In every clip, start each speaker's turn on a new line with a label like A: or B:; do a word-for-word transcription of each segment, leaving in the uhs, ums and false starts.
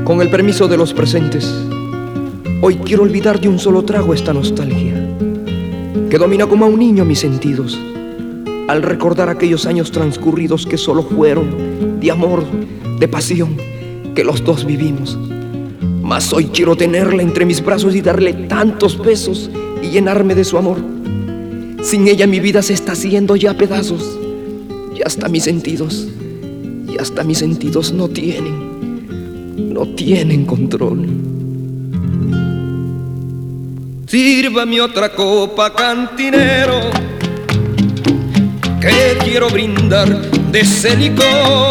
A: Con el permiso de los presentes, hoy quiero olvidar de un solo trago esta nostalgia que domina como a un niño mis sentidos al recordar aquellos años transcurridos que solo fueron de amor, de pasión, que los dos vivimos. Mas hoy quiero tenerla entre mis brazos y darle tantos besos y llenarme de su amor. Sin ella mi vida se está haciendo ya pedazos y hasta mis sentidos, y hasta mis sentidos no tienen, no tienen control. Sírvame otra copa, cantinero, que quiero brindar de ese licor.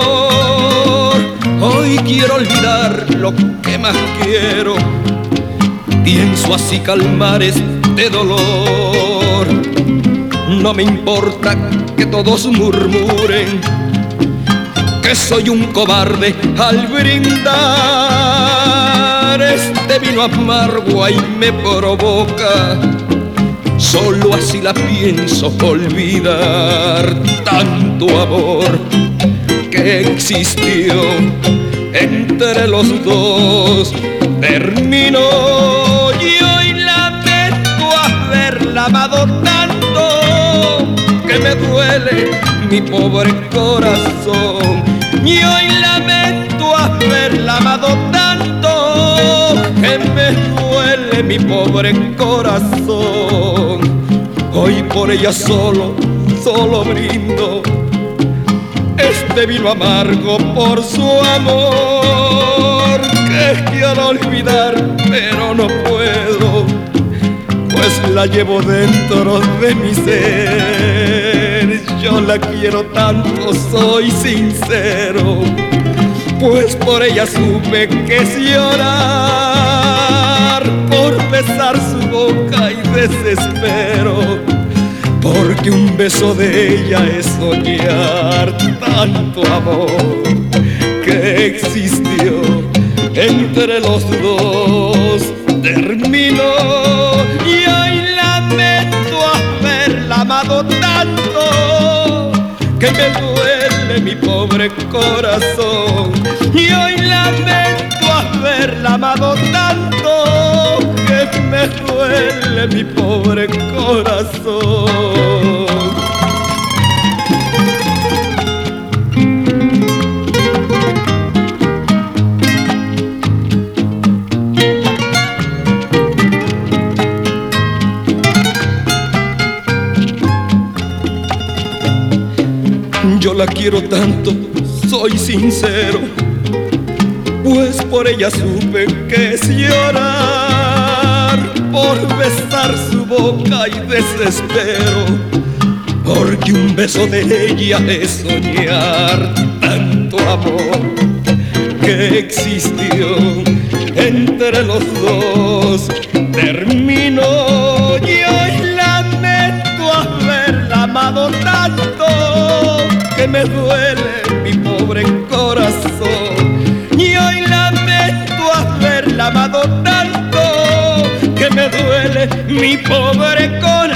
A: Hoy quiero olvidar lo que más quiero, pienso así calmar este dolor. No me importa que todos murmuren que soy un cobarde al brindar. Este vino amargo ahí me provoca, solo así la pienso olvidar. Tanto amor que existió entre los dos terminó, y hoy lamento haberla amado tanto que me duele mi pobre corazón. Y hoy lamento haberla amado tanto que me duele mi pobre corazón. Hoy por ella solo, solo brindo este vino amargo por su amor, que quiero olvidar pero no puedo, pues la llevo dentro de mi ser. Yo la quiero tanto, soy sincero, pues por ella supe que es llorar, por besar su boca y desespero, porque un beso de ella es soñar. Tanto amor que existió entre los dos terminó, y hoy lamento haberla amado tanto que me duele mi pobre corazón. Y hoy lamento haberla amado tanto que me duele mi pobre corazón. Yo la quiero tanto, soy sincero, pues por ella supe que es llorar, por besar su boca y desespero, porque un beso de ella es soñar. Tanto amor que existió entre los dos terminó, y hoy lamento haberla amado tanto que me duele mi pobre corazón. Y hoy lamento haberla amado tanto que me duele mi pobre corazón.